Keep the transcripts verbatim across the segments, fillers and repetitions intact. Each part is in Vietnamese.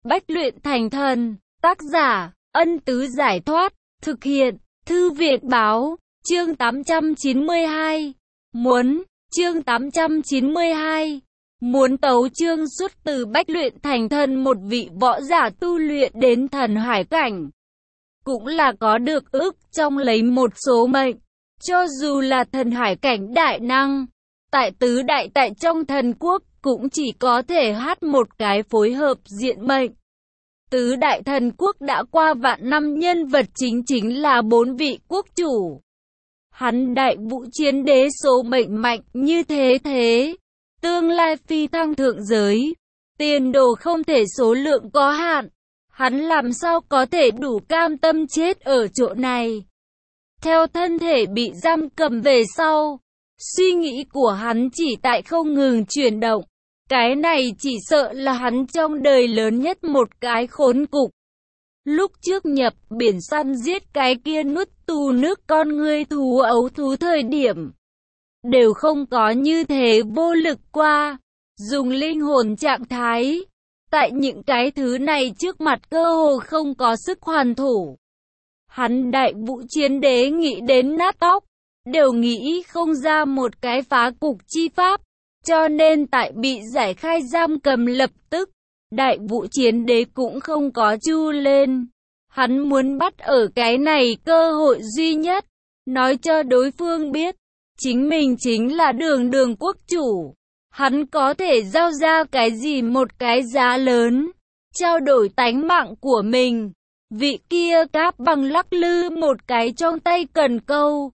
Bách luyện thành thần. Tác giả, Ân Tứ Giải Thoát. Thực hiện, Thư viện Báo. Chương tám trăm chín mươi hai. Muốn, chương tám trăm chín mươi hai. Muốn tấu chương xuất từ bách luyện thành thần, một vị võ giả tu luyện đến thần hải cảnh. Cũng là có được ước trong lấy một số mệnh. Cho dù là thần hải cảnh đại năng, tại tứ đại tại trong thần quốc, cũng chỉ có thể hát một cái phối hợp diện mệnh. Tứ đại thần quốc đã qua vạn năm, nhân vật chính chính là bốn vị quốc chủ. Hắn Đại Vũ Chiến Đế số mệnh mạnh như thế thế, tương lai phi thăng thượng giới, tiền đồ không thể số lượng có hạn. Hắn làm sao có thể đủ cam tâm chết ở chỗ này. Theo thân thể bị giam cầm về sau, suy nghĩ của hắn chỉ tại không ngừng chuyển động. Cái này chỉ sợ là hắn trong đời lớn nhất một cái khốn cục. Lúc trước nhập biển săn giết cái kia nuốt tù nước con ngươi thú ấu thú thời điểm, đều không có như thế vô lực qua. Dùng linh hồn trạng thái, tại những cái thứ này trước mặt cơ hồ không có sức hoàn thủ. Hắn Đại Vũ Chiến Đế nghĩ đến nát óc, đều nghĩ không ra một cái phá cục chi pháp. Cho nên tại bị giải khai giam cầm lập tức, Đại Vũ Chiến Đế cũng không có chu lên. Hắn muốn bắt ở cái này cơ hội duy nhất, nói cho đối phương biết, chính mình chính là đường đường quốc chủ. Hắn có thể giao ra cái gì một cái giá lớn, trao đổi tánh mạng của mình. Vị kia Cáp Bằng lắc lư một cái trong tay cần câu.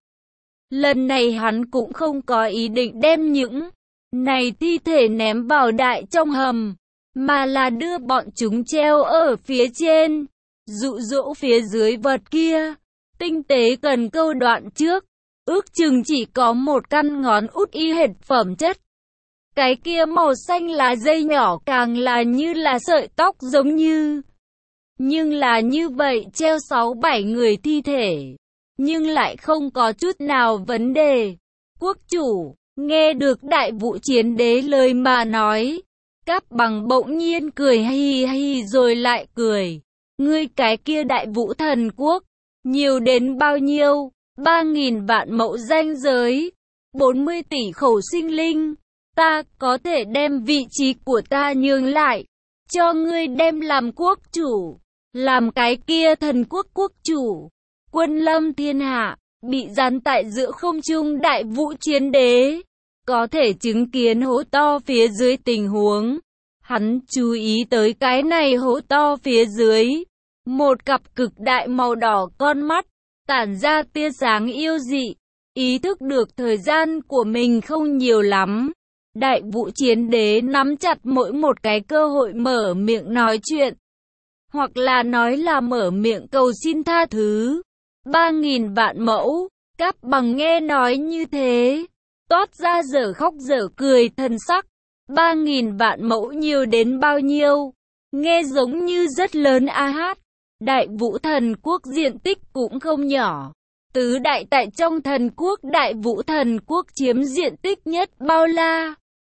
Lần này hắn cũng không có ý định đem những này thi thể ném vào đại trong hầm, mà là đưa bọn chúng treo ở phía trên, dụ dỗ phía dưới vật kia. Tinh tế cần câu đoạn trước, ước chừng chỉ có một căn ngón út y hệt phẩm chất. Cái kia màu xanh lá dây nhỏ càng là như là sợi tóc giống như. Nhưng là như vậy treo sáu bảy người thi thể, nhưng lại không có chút nào vấn đề. Quốc chủ nghe được Đại Vũ Chiến Đế lời mà nói, Cáp Bằng bỗng nhiên cười hi hi rồi lại cười. Ngươi cái kia Đại Vũ thần quốc, nhiều đến bao nhiêu? Ba nghìn vạn mẫu danh giới, bốn mươi tỷ khẩu sinh linh. Ta có thể đem vị trí của ta nhường lại, cho ngươi đem làm quốc chủ, làm cái kia thần quốc quốc chủ. Quân lâm thiên hạ, bị dán tại giữa không trung Đại Vũ Chiến Đế, có thể chứng kiến hố to phía dưới tình huống. Hắn chú ý tới cái này hố to phía dưới, một cặp cực đại màu đỏ con mắt, tản ra tia sáng yêu dị, ý thức được thời gian của mình không nhiều lắm. Đại Vũ Chiến Đế nắm chặt mỗi một cái cơ hội mở miệng nói chuyện, hoặc là nói là mở miệng cầu xin tha thứ. Ba nghìn vạn mẫu, Cáp Bằng nghe nói như thế, toát ra dở khóc dở cười thần sắc. Ba nghìn vạn mẫu nhiều đến bao nhiêu? Nghe giống như rất lớn a hát. Đại Vũ thần quốc diện tích cũng không nhỏ. Tứ đại tại trong thần quốc, Đại Vũ thần quốc chiếm diện tích nhất bao la.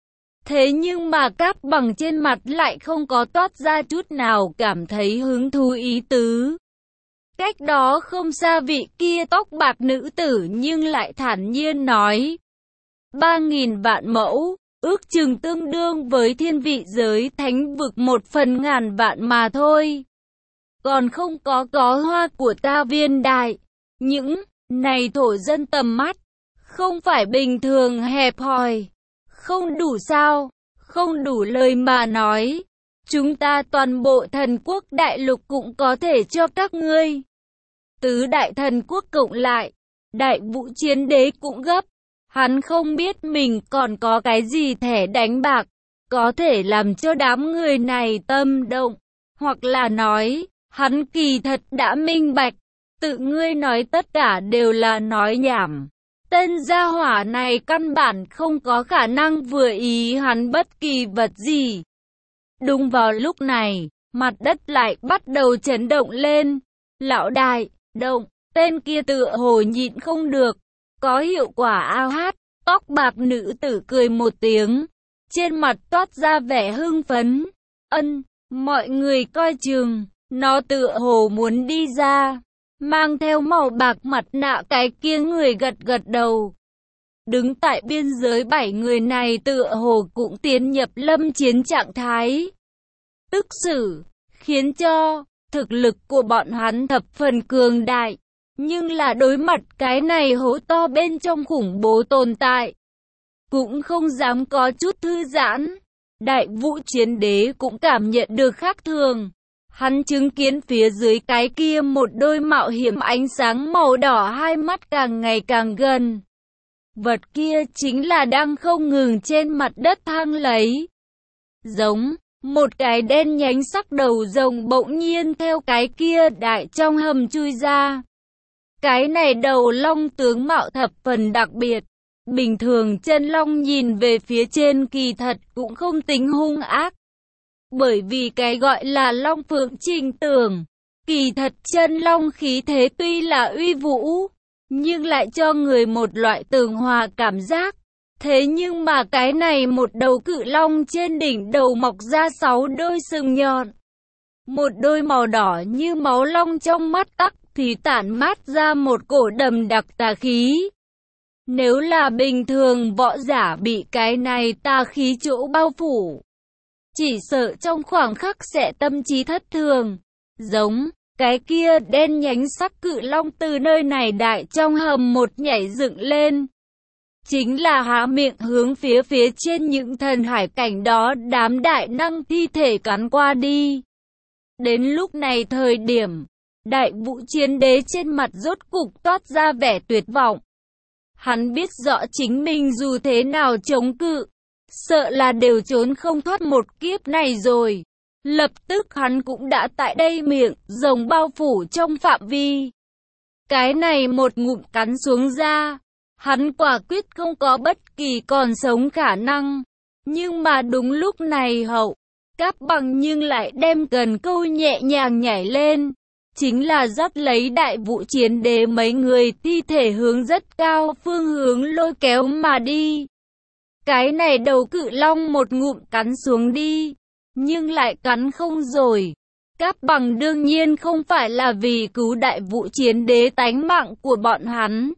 Thế nhưng mà Cáp Bằng trên mặt lại không có toát ra chút nào cảm thấy hứng thú ý tứ. Cách đó không xa vị kia tóc bạc nữ tử nhưng lại thản nhiên nói. Ba nghìn vạn mẫu, ước chừng tương đương với thiên vị giới thánh vực một phần ngàn vạn mà thôi. Còn không có có hoa của ta viên đại. Những này thổ dân tầm mắt, không phải bình thường hẹp hòi. Không đủ sao, không đủ lời mà nói. Chúng ta toàn bộ thần quốc đại lục cũng có thể cho các ngươi. Tứ đại thần quốc cộng lại, Đại Vũ Chiến Đế cũng gấp. Hắn không biết mình còn có cái gì thẻ đánh bạc, có thể làm cho đám người này tâm động. Hoặc là nói, hắn kỳ thật đã minh bạch, tự ngươi nói tất cả đều là nói nhảm. Tên gia hỏa này căn bản không có khả năng vừa ý hắn bất kỳ vật gì. Đúng vào lúc này, mặt đất lại bắt đầu chấn động lên. Lão đại, động, tên kia tựa hồ nhịn không được. Có hiệu quả ao hát, tóc bạc nữ tử cười một tiếng. Trên mặt toát ra vẻ hưng phấn. Ân, Mọi người coi chừng, nó tựa hồ muốn đi ra. Mang theo màu bạc mặt nạ cái kia người gật gật đầu. Đứng tại biên giới bảy người này tựa hồ cũng tiến nhập lâm chiến trạng thái. Tức xử, khiến cho thực lực của bọn hắn thập phần cường đại. Nhưng là đối mặt cái này hố to bên trong khủng bố tồn tại. Cũng không dám có chút thư giãn. Đại Vũ Chiến Đế cũng cảm nhận được khác thường. Hắn chứng kiến phía dưới cái kia một đôi mạo hiểm ánh sáng màu đỏ hai mắt càng ngày càng gần. Vật kia chính là đang không ngừng trên mặt đất thăng lấy. Giống, một cái đen nhánh sắc đầu rồng bỗng nhiên theo cái kia đại trong hầm chui ra. Cái này đầu long tướng mạo thập phần đặc biệt. Bình thường chân long nhìn về phía trên kỳ thật cũng không tính hung ác. Bởi vì cái gọi là long phượng trình tường. Kỳ thật chân long khí thế tuy là uy vũ, nhưng lại cho người một loại tường hòa cảm giác. Thế nhưng mà cái này một đầu cự long trên đỉnh đầu mọc ra sáu đôi sừng nhọn. Một đôi màu đỏ như máu long trong mắt tắc thì tản mát ra một cổ đầm đặc tà khí. Nếu là bình thường võ giả bị cái này tà khí chỗ bao phủ, chỉ sợ trong khoảng khắc sẽ tâm trí thất thường. Giống, cái kia đen nhánh sắc cự long từ nơi này đại trong hầm một nhảy dựng lên. Chính là há miệng hướng phía phía trên những thần hải cảnh đó đám đại năng thi thể cắn qua đi. Đến lúc này thời điểm, Đại Vũ Chiến Đế trên mặt rốt cục toát ra vẻ tuyệt vọng. Hắn biết rõ chính mình dù thế nào chống cự, sợ là đều trốn không thoát một kiếp này rồi. Lập tức hắn cũng đã tại đây miệng rồng bao phủ trong phạm vi. Cái này một ngụm cắn xuống ra, hắn quả quyết không có bất kỳ còn sống khả năng. Nhưng mà đúng lúc này hậu, Cáp Bằng nhưng lại đem gần câu nhẹ nhàng nhảy lên. Chính là dắt lấy Đại Vũ Chiến Đế mấy người thi thể hướng rất cao phương hướng lôi kéo mà đi. Cái này đầu cự long một ngụm cắn xuống đi, nhưng lại cắn không rồi. Cáp Bằng đương nhiên không phải là vì cứu Đại Vũ Chiến Đế tánh mạng của bọn hắn.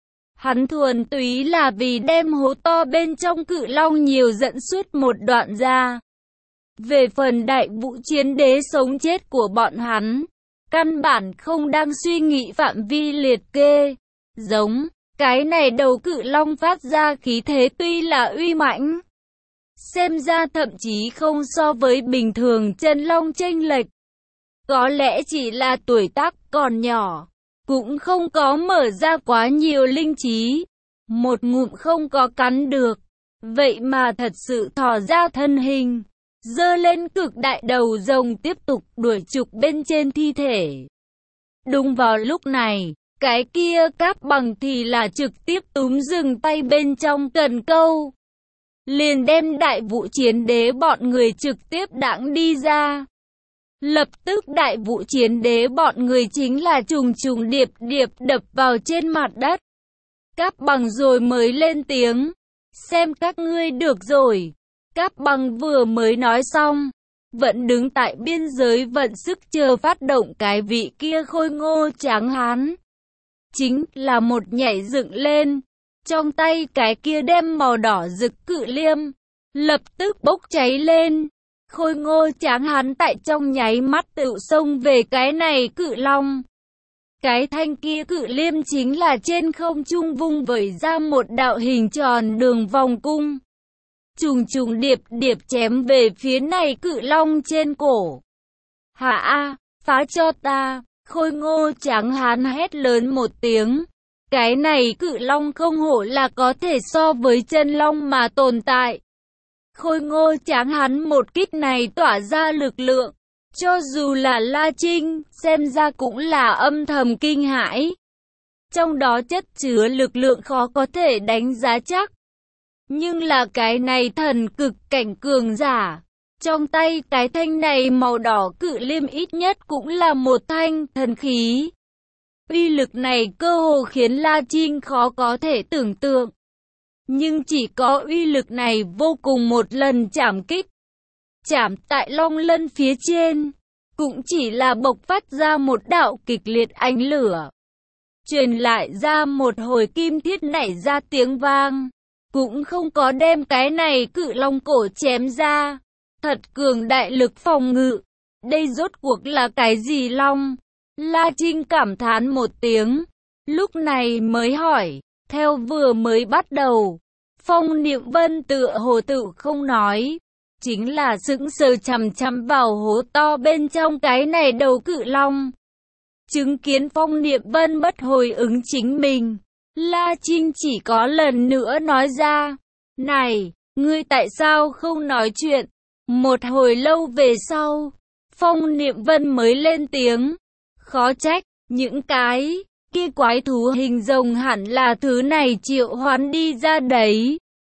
Hắn thuần túy là vì đem hố to bên trong cự long nhiều dẫn suốt một đoạn ra. Về phần Đại Vũ Chiến Đế sống chết của bọn hắn, căn bản không đang suy nghĩ phạm vi liệt kê. Giống, cái này đầu cự long phát ra khí thế tuy là uy mãnh, xem ra thậm chí không so với bình thường chân long chênh lệch. Có lẽ chỉ là tuổi tác còn nhỏ, cũng không có mở ra quá nhiều linh trí. Một ngụm không có cắn được, vậy mà thật sự thò ra thân hình, giơ lên cực đại đầu rồng tiếp tục đuổi trục bên trên thi thể. Đúng vào lúc này, cái kia Cáp Bằng thì là trực tiếp túm dừng tay bên trong cần câu. Liền đem Đại Vũ Chiến Đế bọn người trực tiếp đãng đi ra. Lập tức Đại Vũ Chiến Đế bọn người chính là trùng trùng điệp điệp đập vào trên mặt đất. Cáp Bằng rồi mới lên tiếng, xem các ngươi được rồi. Cáp Bằng vừa mới nói xong, vẫn đứng tại biên giới vận sức chờ phát động cái vị kia khôi ngô tráng hán. Chính là một nhảy dựng lên, trong tay cái kia đem màu đỏ rực cự liêm, lập tức bốc cháy lên. Khôi ngô tráng hán tại trong nháy mắt tự xông về cái này cự long. Cái thanh kia cự liêm chính là trên không trung vung vẩy ra một đạo hình tròn đường vòng cung. Trùng trùng điệp điệp chém về phía này cự long trên cổ. Hả a, phá cho ta, khôi ngô tráng hán hét lớn một tiếng. Cái này cự long không hổ là có thể so với chân long mà tồn tại. Khôi ngô tráng hán một kích này tỏa ra lực lượng, cho dù là La Trinh, xem ra cũng là âm thầm kinh hãi. Trong đó chất chứa lực lượng khó có thể đánh giá chắc. Nhưng là cái này thần cực cảnh cường giả. Trong tay cái thanh này màu đỏ cự liêm ít nhất cũng là một thanh thần khí. Uy lực này cơ hồ khiến La Trinh khó có thể tưởng tượng. Nhưng chỉ có uy lực này vô cùng một lần chảm kích. chạm tại long lân phía trên, cũng chỉ là bộc phát ra một đạo kịch liệt ánh lửa. Truyền lại ra một hồi kim thiết nảy ra tiếng vang, cũng không có đem cái này cự long cổ chém ra. Thật cường đại lực phòng ngự. Đây rốt cuộc là cái gì long? La Trinh cảm thán một tiếng, lúc này mới hỏi, theo vừa mới bắt đầu. Phong Niệm Vân tựa hồ tự không nói, chính là sững sờ chằm chằm vào hố to bên trong cái này đầu cự long. Chứng kiến Phong Niệm Vân bất hồi ứng chính mình, La Trinh chỉ có lần nữa nói ra, này, ngươi tại sao không nói chuyện? Một hồi lâu về sau, Phong Niệm Vân mới lên tiếng, khó trách, những cái kia quái thú hình rồng hẳn là thứ này triệu hoán đi ra đấy.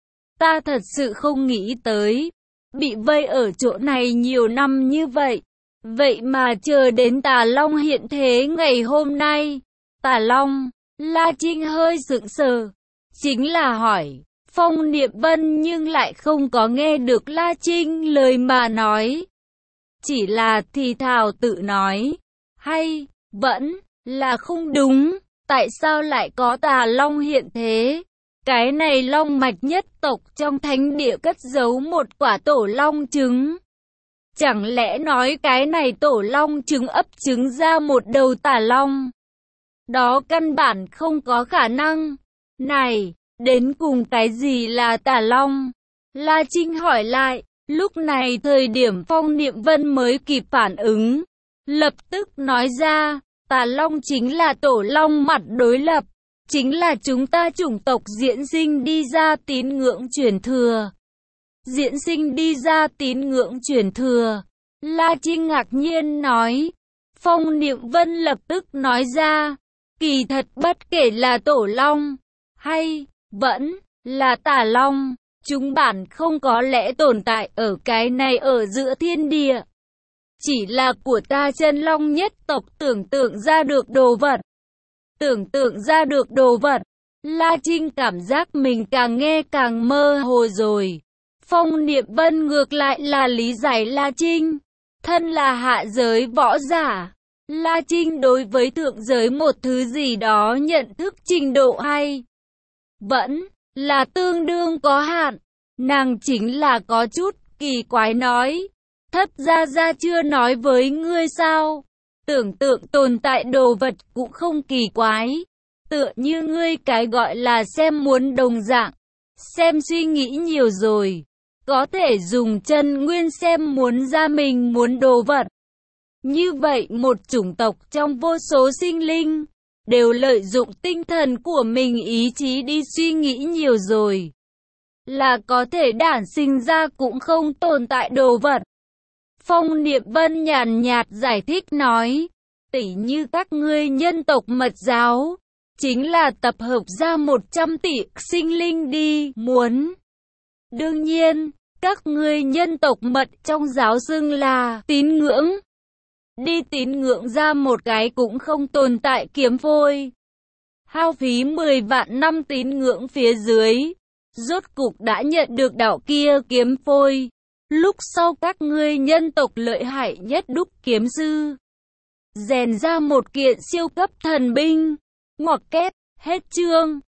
Ta thật sự không nghĩ tới, bị vây ở chỗ này nhiều năm như vậy, vậy mà chờ đến Tà Long hiện thế ngày hôm nay. Tà Long, La Trinh hơi sững sờ, chính là hỏi, Phong Niệm Vân nhưng lại không có nghe được La Trinh lời mà nói. Chỉ là thì thào tự nói, hay, vẫn là không đúng, tại sao lại có Tà Long hiện thế? Cái này long mạch nhất tộc trong thánh địa cất giấu một quả tổ long trứng. Chẳng lẽ nói cái này tổ long trứng ấp trứng ra một đầu Tà Long? Đó căn bản không có khả năng. Này, đến cùng cái gì là Tà Long? La Trinh hỏi lại, lúc này thời điểm Phong Niệm Vân mới kịp phản ứng. Lập tức nói ra, Tà Long chính là tổ long mặt đối lập. Chính là chúng ta chủng tộc diễn sinh đi ra tín ngưỡng truyền thừa. Diễn sinh đi ra tín ngưỡng truyền thừa. La Trinh ngạc nhiên nói. Phong Niệm Vân lập tức nói ra. Kỳ thật bất kể là tổ long, hay, vẫn, là Tà Long, chúng bản không có lẽ tồn tại ở cái này ở giữa thiên địa. Chỉ là của ta chân long nhất tộc tưởng tượng ra được đồ vật. Tưởng tượng ra được đồ vật. La Trinh cảm giác mình càng nghe càng mơ hồ rồi. Phong Niệm Vân ngược lại là lý giải La Trinh. Thân là hạ giới võ giả, La Trinh đối với thượng giới một thứ gì đó nhận thức trình độ hay vẫn là tương đương có hạn. Nàng chính là có chút kỳ quái nói, Thất gia gia chưa nói với ngươi sao? Tưởng tượng tồn tại đồ vật cũng không kỳ quái. Tựa như ngươi cái gọi là xem muốn đồng dạng. Xem suy nghĩ nhiều rồi. Có thể dùng chân nguyên xem muốn ra mình muốn đồ vật. Như vậy một chủng tộc trong vô số sinh linh, đều lợi dụng tinh thần của mình ý chí đi suy nghĩ nhiều rồi. Là có thể đản sinh ra cũng không tồn tại đồ vật. Phong Niệm Vân nhàn nhạt giải thích nói, tỉ như các ngươi nhân tộc mật giáo, chính là tập hợp ra một trăm tỷ sinh linh đi muốn. Đương nhiên, các ngươi nhân tộc mật trong giáo xưng là tín ngưỡng. Đi tín ngưỡng ra một cái cũng không tồn tại kiếm phôi. Hao phí mười vạn năm tín ngưỡng phía dưới, rốt cục đã nhận được đạo kia kiếm phôi. Lúc sau các ngươi nhân tộc lợi hại nhất đúc kiếm sư, rèn ra một kiện siêu cấp thần binh. Ngoặc kép, hết chương.